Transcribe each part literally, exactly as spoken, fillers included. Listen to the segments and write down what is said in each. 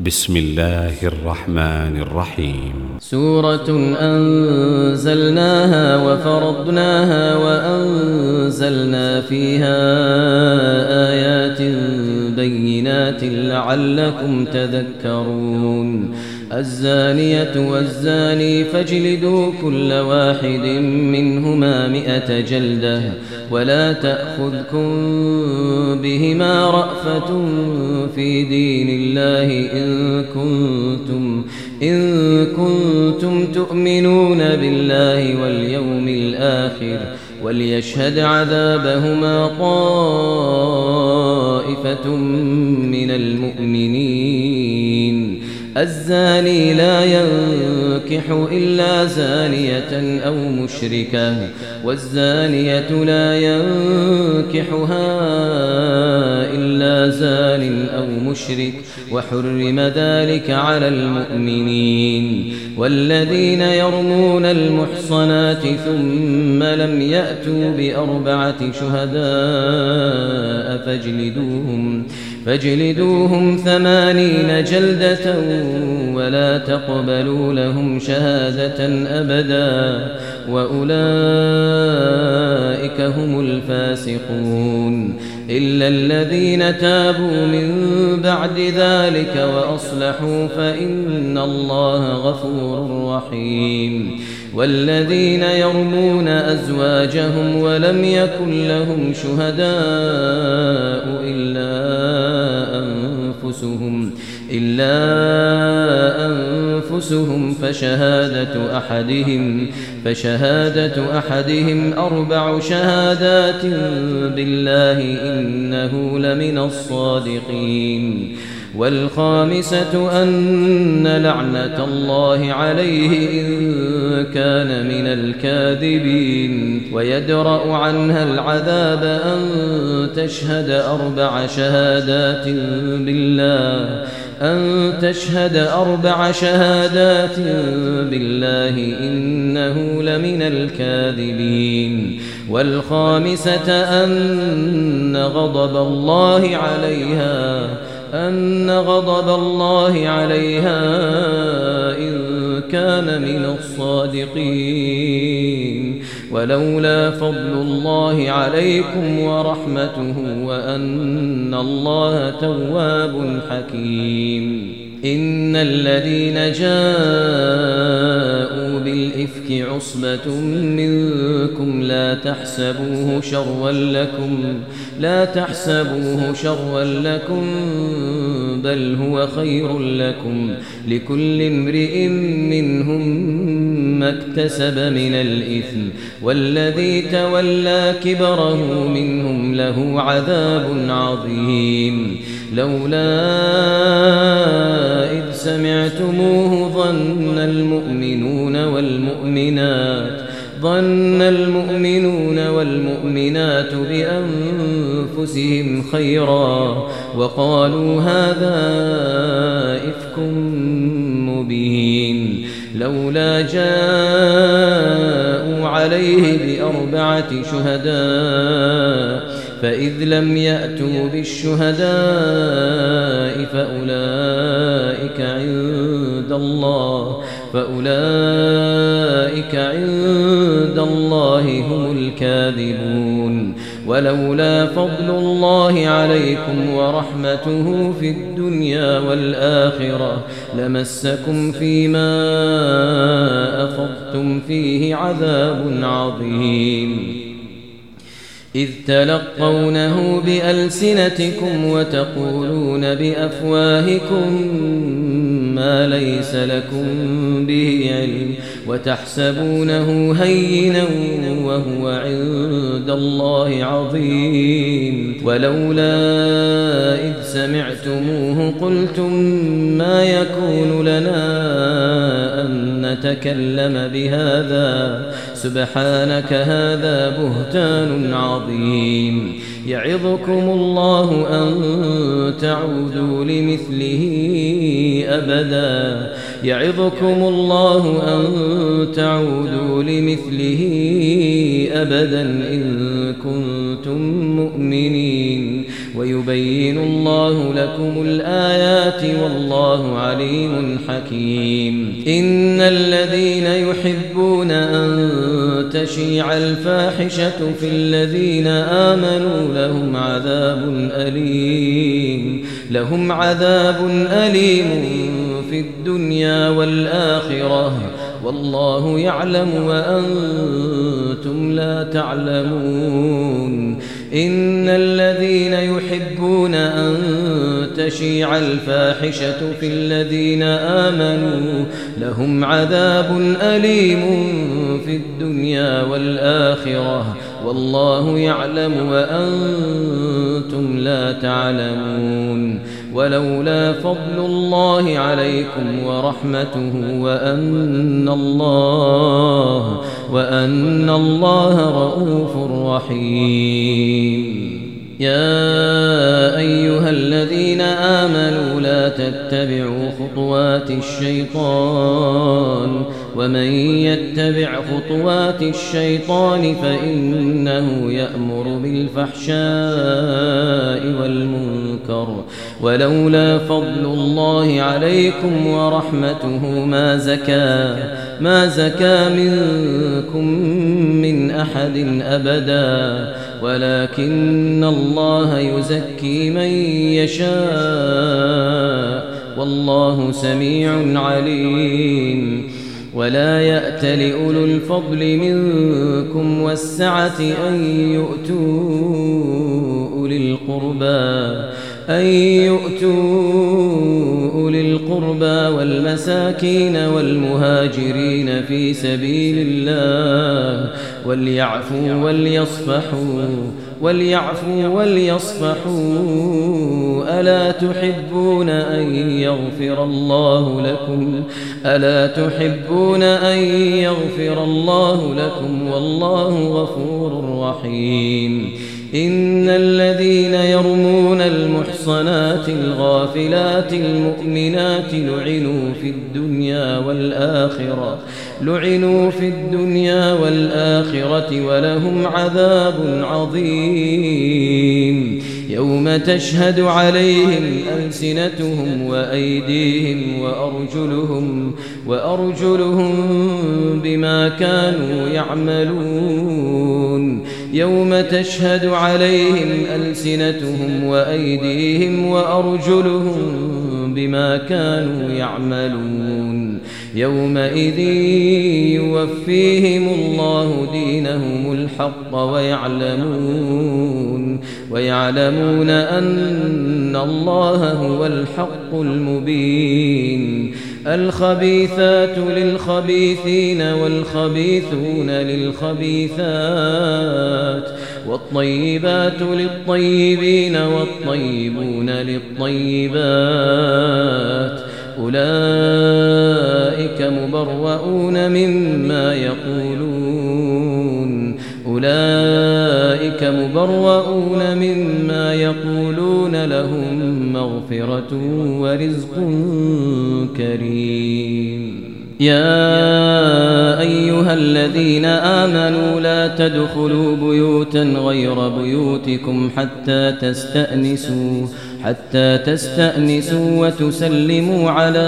بسم الله الرحمن الرحيم. سورة أنزلناها وفرضناها وأنزلنا فيها آيات بينات لعلكم تذكرون. الزانية والزاني فاجلدوا كل واحد منهما مئة جلدة ولا تأخذكم بهما رأفة في دين الله إن كنتم, إن كنتم تؤمنون بالله واليوم الآخر وليشهد عذابهما طائفة من المؤمنين. الزاني لا ينكح إلا زانية أو مشركة والزانية لا ينكحها إلا زان أو مشرك وحرم ذلك على المؤمنين. والذين يرمون المحصنات ثم لم يأتوا بأربعة شهداء فاجلدوهم فاجلدوهم ثمانين جلدة ولا تقبلوا لهم شهادة أبدا وأولئك هم الفاسقون. إلا الذين تابوا من بعد ذلك وأصلحوا فإن الله غفور رحيم. والذين يرمون أزواجهم ولم يكن لهم شهداء إلا أنفسهم إلا أنفسهم فشهادة أحدهم فشهادة أحدهم أربع شهادات بالله إنه لمن الصادقين. والخامسة أن لعنة الله عليه إن كان من الكاذبين. ويدرأ عنها العذاب أن تشهد أربع شهادات بالله أن تشهد أربع شهادات بالله إنه لمن الكاذبين. والخامسة أن غضب الله عليها أن غضب الله عليها إن كان من الصادقين. ولولا فضل الله عليكم ورحمته وأن الله تواب حكيم. إن الذين جاءوا بالإفك عصبة منكم لا تحسبوه شرا لكم لا تحسبوه شرا لكم بل هو خير لكم لكل امرئ منهم ما اكتسب من الإثم والذي تولى كبره منهم له عذاب عظيم. لولا إذ سمعتموه ظن المؤمنون والمؤمنات ظن المؤمنون والمؤمنات بأنفسهم خيرا وقالوا هذا إفك مبين. لولا جاءوا عليه بأربعة شهداء فإذ لم يأتوا بالشهداء فأولئك عند الله فأولئك عند الله هم الكاذبون. ولولا فضل الله عليكم ورحمته في الدنيا والآخرة لمسكم فيما أفضتم فيه عذاب عظيم. إذ تلقونه بألسنتكم وتقولون بأفواهكم ما ليس لكم به علم وتحسبونه هينا وهو عند الله عظيم. ولولا إذ سمعتموه قلتم ما يكون لنا أن نتكلم بهذا سبحانك هذا بهتان عظيم. يعظكم الله أن تعودوا لمثله أبدا يعظكم الله أن تعودوا لمثله أبدا إن كنتم مؤمنين. ويبين الله لكم الآيات والله عليم حكيم. إن الذين يحبون أن تشيع الفاحشة في الذين آمنوا لهم عذاب أليم لهم عذاب أليم في الدنيا والآخرة والله يعلم وأنتم لا تعلمون. إن الذين يحبون أن تشيع الفاحشة في الذين آمنوا لهم عذاب أليم في الدنيا والآخرة والله يعلم وأنتم لا تعلمون. ولولا فضل الله عليكم ورحمته وأن الله وأن الله رؤوف رحيم. يا أيها الذين آمنوا لا تتبعوا خطوات الشيطان ومن يتبع خطوات الشيطان فإنه يأمر بالفحشاء والمنكر ولولا فضل الله عليكم ورحمته ما زكى ما زكى منكم من أحد أبدا ولكن الله يزكي من يشاء والله سميع عليم. ولا يأت لأولو الفضل منكم والسعة أن يؤتوا أولي القربى أن يؤتوا أولي القربى والمساكين والمهاجرين في سبيل الله وليعفوا وليصفحوا وليعفوا وليصفحوا ألا تحبون أن يغفر الله لكم ألا تحبون أن يغفر الله لكم والله غفور رحيم. إن الذين يرمون المحصنات الغافلات المؤمنات لعنوا في الدنيا والآخرة لعنوا في الدنيا والآخرة ولهم عذاب عظيم. يوم تشهد عليهم ألسنتهم وأيديهم وأرجلهم وأرجلهم بما كانوا يعملون. يوم تشهد عليهم ألسنتهم وأيديهم وأرجلهم بما كانوا يعملون. يومئذ يوفيهم الله دينهم الحق ويعلمون ويعلمون أن الله هو الحق المبين. الخبيثات للخبيثين والخبيثون للخبيثات والطيبات للطيبين والطيبون للطيبات أولئك مبرؤون مما يقولون أولئك مبرؤون مما يقولون لهم مغفرة ورزق كريم. يا أيها الذين آمنوا لا تدخلوا بيوتا غير بيوتكم حتى تستأنسوا حتى تستأنسوا وتسلموا على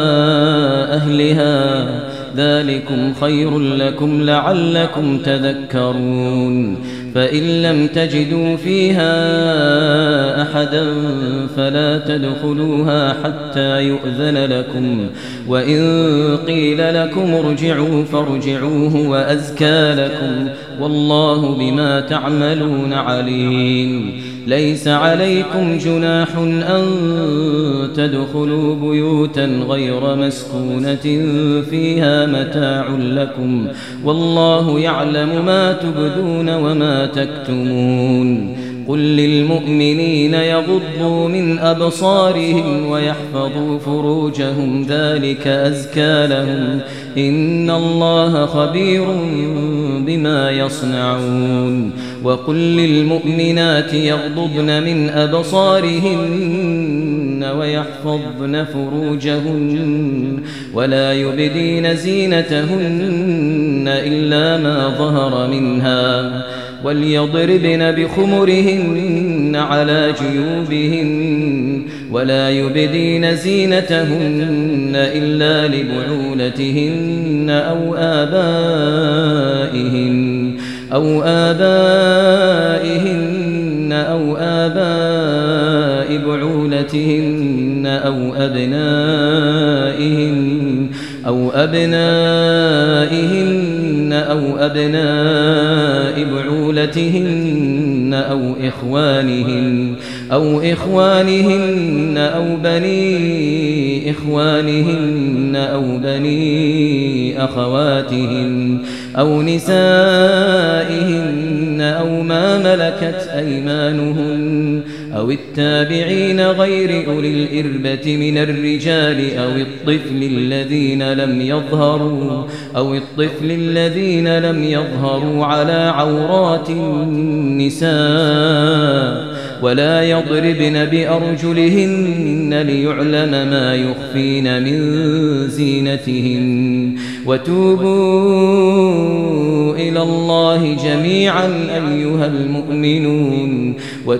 أهلها ذلكم خير لكم لعلكم تذكرون. فإن لم تجدوا فيها أحدا فلا تدخلوها حتى يؤذن لكم وإن قيل لكم ارجعوا فارجعوا هو أزكى لكم والله بما تعملون عليم. ليس عليكم جناح أن تدخلوا بيوتا غير مسكونة فيها متاع لكم والله يعلم ما تبدون وما تكتمون. قل للمؤمنين يغضوا من أبصارهم ويحفظوا فروجهم ذلك أزكى لهم إن الله خبير بما يصنعون. وقل للمؤمنات يغضضن من أبصارهن ويحفظن فروجهن ولا يبدين زينتهن إلا ما ظهر منها وليضربن بخمرهن زينتهن على جيوبهن ولا يبدين زينتهن إلا لبعولتهن أو آبائهن أو آبائهن أو آباء بعولتهن أو أبنائهن أو أبنائهن أو أبناء بعولتهن أو إخوانهن أو إخوانهن أو بني إخوانهن أو بني أخواتهن أو نسائهن أو ما ملكت أيمانهن أو التابعين غير أولي الإربة من الرجال أو الطفل الذين لم يظهروا أو الطفل الذين لم يظهروا على عورات النساء ولا يضربن بأرجلهن ليعلم ما يخفين من زينتهن وتوبوا إلى الله جميعا أيها المؤمنون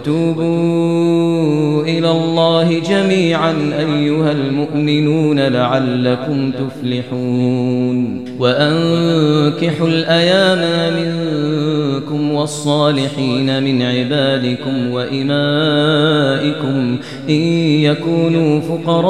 وتوبوا إلى الله جميعا أيها المؤمنون لعلكم تفلحون وأنكحوا الأيام منكم والصالحين من عبادكم وإمائكم إن يكونوا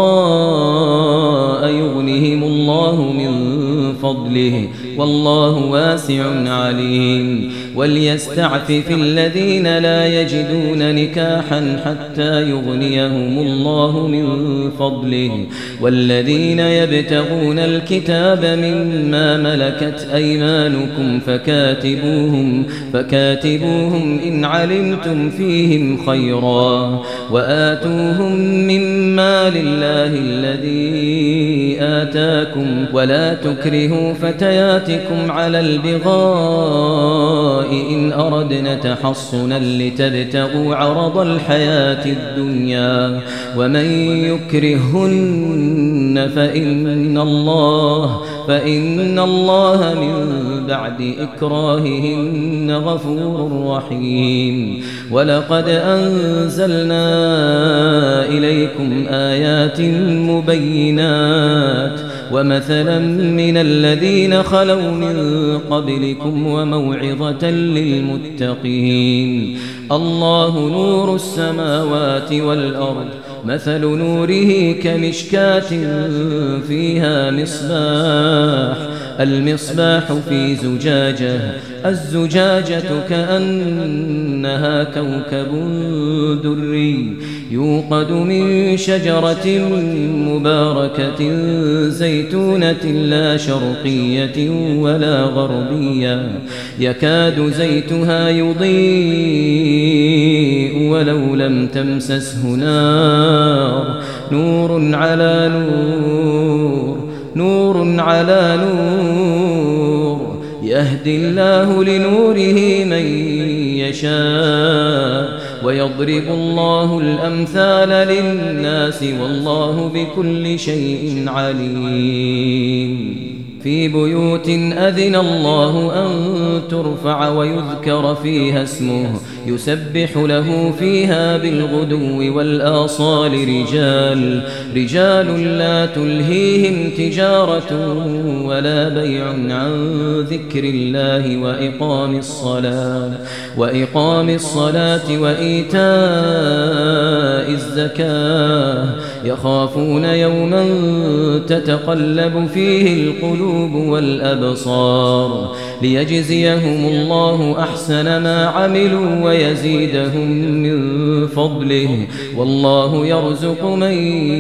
فقراء يغنهم الله من فضله والله واسع عليم وليستعفف الذين لا يجدون نكاحا حتى يغنيهم الله من فضله والذين يبتغون الكتاب مما ملكت أيمانكم فكاتبوهم فكاتبوهم إن علمتم فيهم خيرا وآتوهم مما لله الذي آتاكم ولا تكرهوا فتياتكم على البغاء إن أردنا تحصنا لتبتغوا عرض الحياة الدنيا ومن يكرهن فإن الله فإن الله من بعد إكراههن غفور رحيم ولقد أنزلنا إليكم آيات مبينات ومثلا من الذين خلوا من قبلكم وموعظة للمتقين الله نور السماوات والأرض مثل نوره كمشكاة فيها مصباح المصباح في زجاجة الزجاجة كأنها كوكب دري يوقد من شجرة مباركة زيتونة لا شرقية ولا غربية يكاد زيتها يضيء ولو لم تمسسه نار نور على نور نور على نور يهدي الله لنوره من يشاء ويضرب الله الأمثال للناس والله بكل شيء عليم في بيوت أذن الله أن ترفع ويذكر فيها اسمه يسبح له فيها بالغدو والآصال رجال رجال لا تلهيهم تجارة ولا بيع عن ذكر الله وإقام الصلاة وإقام الصلاة وإيتاء الزكاة يخافون يوما تتقلب فيه القلوب والأبصار ليجزيهم الله أحسن ما عملوا ويزيدهم من فضله والله يرزق من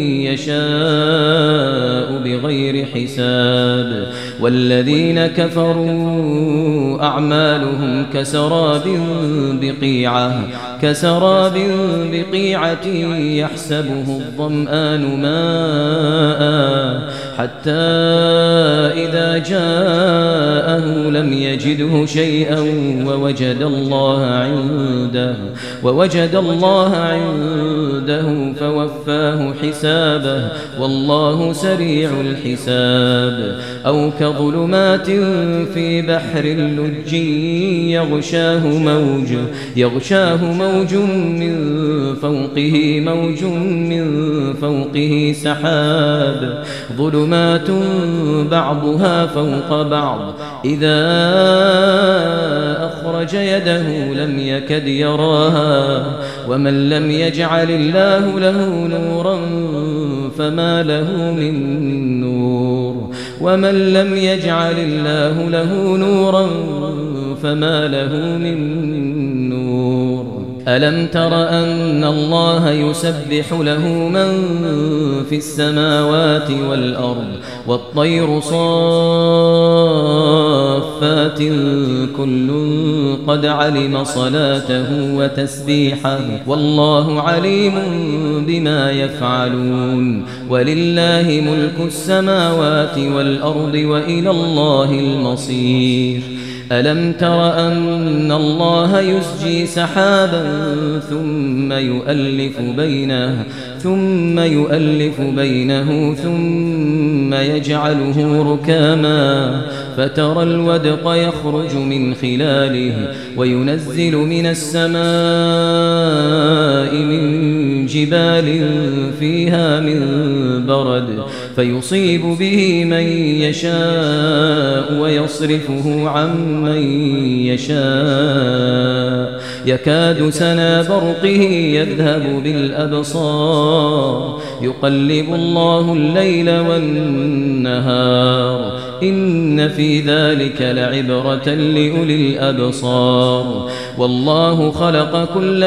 يشاء بغير حساب والذين كفروا أعمالهم كسراب بقيعة كسراب بقيعة يحسبه الظمآن ماء حتى إذا جاءه لم يجده شيئا ووجد الله عنده ووجد الله عنده عنده فوفاه حسابه والله سريع الحساب أو كظلمات في بحر لج يغشاه موج يغشاه موج من فوقه موج من فوقه سحاب ظلمات بعضها فوق بعض إذا أخرج يده لم يكد يراها ومن لم يجعل الله له نورا فما له من نور ومن لم يجعل الله له نورا فما له من نور ألم تر أن الله يسبح له من في السماوات والأرض والطير صافات كل قد علم صلاته وتسبيحه والله عليم بما يفعلون ولله ملك السماوات والأرض وإلى الله المصير ألم تر أن الله يسجي سحابا ثم يؤلف بينه ثم يؤلف بينه ثم يجعله ركاما فترى الودق يخرج من خلاله وينزل من السماء من جبال فيها من برد فيصيب به من يشاء ويصرفه عن من يشاء يكاد سنا برقه يذهب بالأبصار يقلب الله الليل والنهار إن في ذلك لعبرة لأولي الأبصار والله خلق كل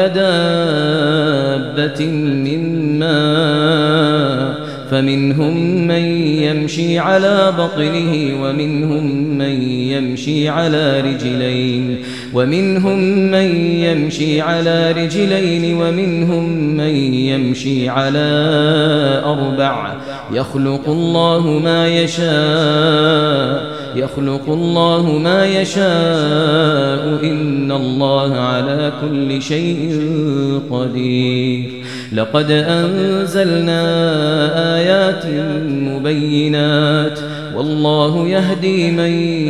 دابة من ماء فمنهم من يمشي على بطنه ومنهم من يمشي على رجلين ومنهم من يمشي على رجلين ومنهم من يمشي على أربع يخلق الله ما يشاء يخلق الله ما يشاء إن الله على كل شيء قدير لقد أنزلنا آيات مبينات والله يهدي من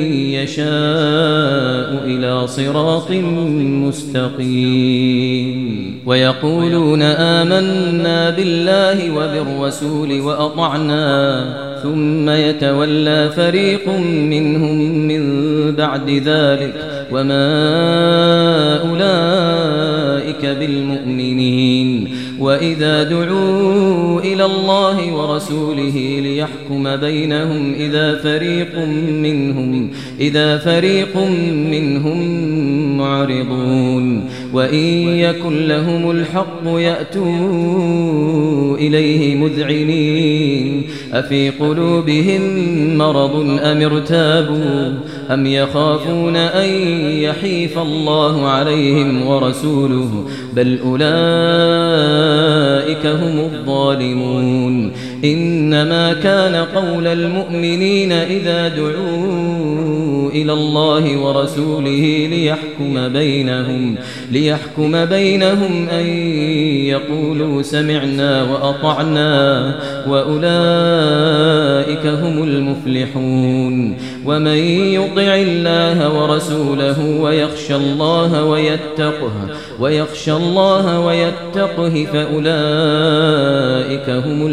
يشاء إلى صراط مستقيم ويقولون آمنا بالله وبالرسول وأطعنا ثم يتولى فريق منهم من بعد ذلك وما أولئك بالمؤمنين وإذا دعوا إلى الله ورسوله ليحكم بينهم إذا فريق منهم إذا فريق منهم معرضون وإن يكن لهم الحق يأتوا إليه مذعنين أفي قلوبهم مرض أم ارتابوا أم يخافون أن يحيف الله عليهم ورسوله بل أولئك هم الظالمون إنما كان قول المؤمنين إذا دعوا إلى الله ورسوله ليحكم بينهم ليحكم بينهم أن يقولوا سمعنا وأطعنا وأولئك هم المفلحون ومن يطع الله ورسوله ويخشى الله ويتقه ويخشى الله ويتقه فأولئك هم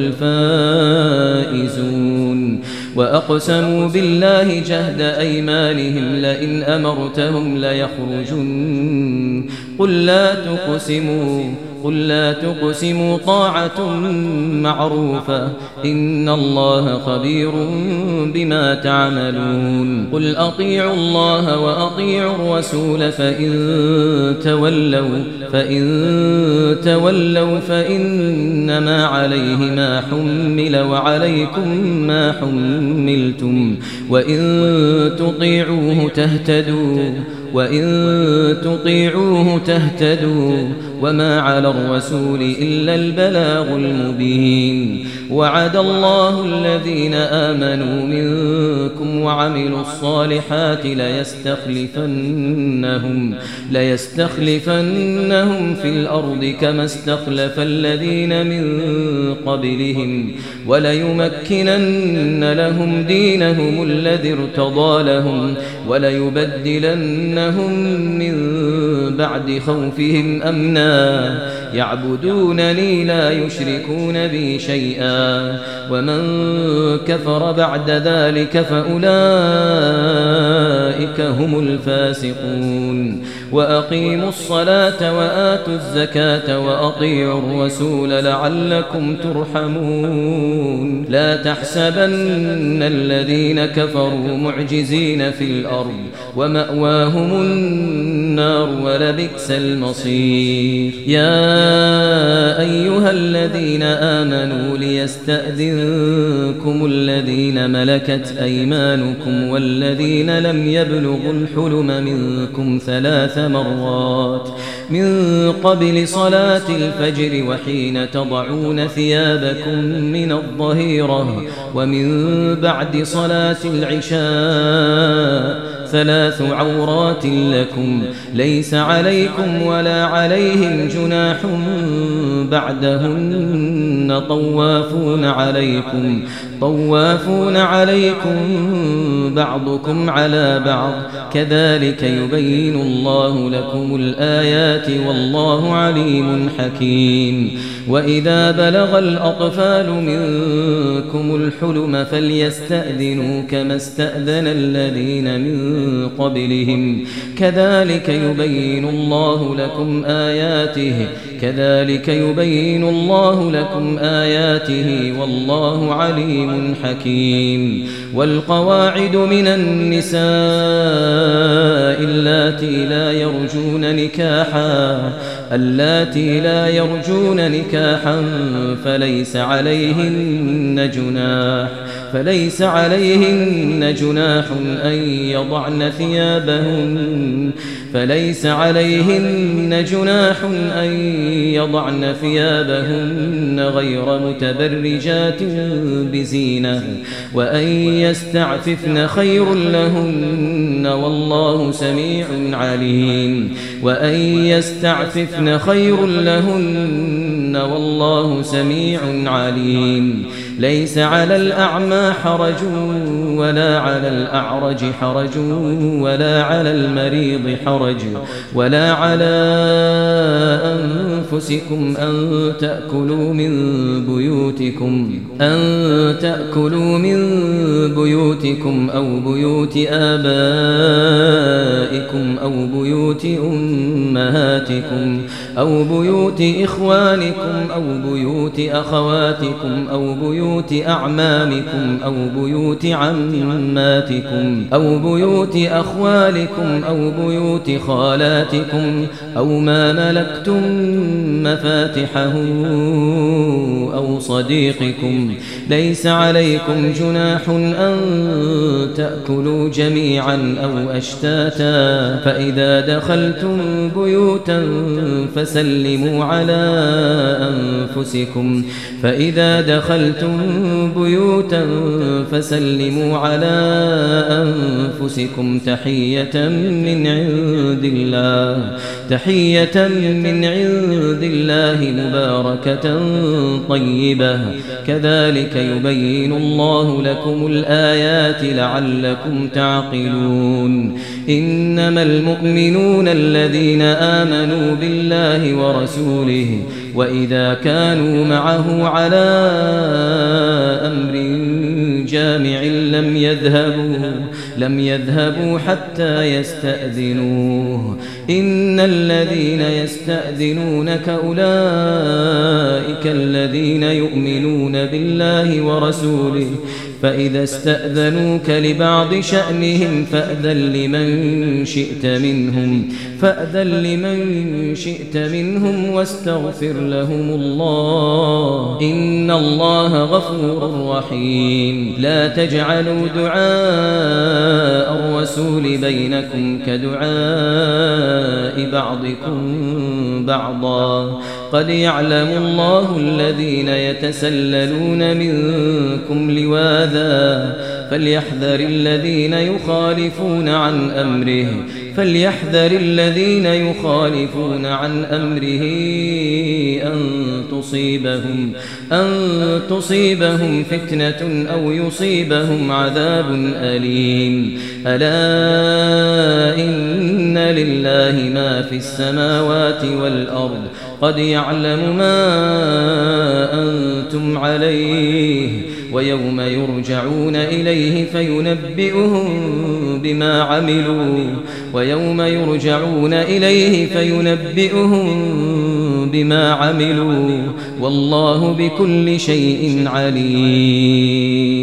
الفائزون وأقسموا بالله جهد أيمانهم لئن أمرتهم ليخرجن قل لا تقسموا قل لا تقسموا طاعة معروفة إن الله خبير بما تعملون قل أطيعوا الله وأطيعوا الرسول فإن تولوا فإن تولوا فإنما عليه ما حمل وعليكم ما حملتم وإن تطيعوه تهتدوا وإن تطيعوه تهتدوا وما على الرسول إلا البلاغ المبين وعد الله الذين آمنوا منكم وعملوا الصالحات ليستخلفنهم ليستخلفنهم في الأرض كما استخلف الذين من قبلهم وليمكنن لهم دينهم الذي ارتضى لهم وليبدلنهم من بعد خوفهم أمنا يعبدونني لا يشركون بي شيئا ومن كفر بعد ذلك فأولئك هم الفاسقون وأقيموا الصلاة وآتوا الزكاة وأطيعوا الرسول لعلكم ترحمون لا تحسبن الذين كفروا معجزين في الأرض ومأواهم النار ولبئس المصير يا أيها الذين آمنوا ليستأذنكم الذين ملكت أيمانكم والذين لم يبلغوا الحلم منكم ثلاث مرات من قبل صلاة الفجر وحين تضعون ثيابكم من الظهيرة ومن بعد صلاة العشاء ثلاث عورات لكم ليس عليكم ولا عليهم جناح بعدهن طوافون عليكم طوافون عليكم بعضكم على بعض كذلك يبين الله لكم الآيات والله عليم حكيم وإذا بلغ الأطفال منكم الحلم فليستأذنوا كما استأذن الذين من قبلهم كذلك يبين الله لكم آياته كذلك يبين الله لكم آياته والله عليم حكيم والقواعد من النساء اللاتي لا يرجون نكاحا اللاتي لا يرجون نكاحا فليس عليهن جناح فليس عليهن جناح أن يضعن ثيابهن فليس عليهن جناح أن يضعن ثيابهن غير متبرجات بزينة وأن يستعففن خير لهن والله سميع عليم وأن يستعففن خير لهن والله سميع عليم ليس على الأعمى حرج ولا على الأعرج حرج ولا على المريض حرج ولا على أنفسكم أن تأكلوا من بيوتكم أن تأكلوا من بيوتكم أو بيوت آبائكم أو بيوت أمهاتكم أو بيوت إخوانكم أو بيوت أخواتكم أو بيوت أعمامكم أو بيوت عماتكم أو بيوت أخوالكم أو بيوت خالاتكم أو ما ملكتم مفاتحه أو صديقكم ليس عليكم جناح أن تأكلوا جميعا أو أشتاتا فإذا دخلتم بيوتا فسلموا على أنفسكم فإذا دخلتم بيوتا فسلموا على أنفسكم تحية من عند الله تحية من عند الله مباركة طيبة كذلك يبين الله لكم الآيات لعلكم تعقلون إنما المؤمنون الذين آمنوا بالله ورسوله وإذا كانوا معه على أمر جامع لم يذهبوا لم يذهبوا حتى يستأذنوه إن الذين يستأذنونك أولئك الذين يؤمنون بالله ورسوله فإذا استأذنوك لبعض شأنهم فأذن لمن شئت منهم فأذن لمن شئت منهم واستغفر لهم الله إن الله غفور رحيم لا تجعلوا دعاء الرسول بينكم كدعاء بعضكم بعضا قد يعلم الله الذين يتسللون منكم لواذا فليحذر الذين يخالفون عن أمره فليحذر الذين يخالفون عن أمره أن تصيبهم أن تصيبهم فتنة أو يصيبهم عذاب أليم. ألا إن لله ما في السماوات والأرض قد يعلم ما أنتم عليه ويوم يرجعون إليه فينبئهم بما عملوا ويوم يرجعون إليه فينبئهم بما عملوا والله بكل شيء عليم.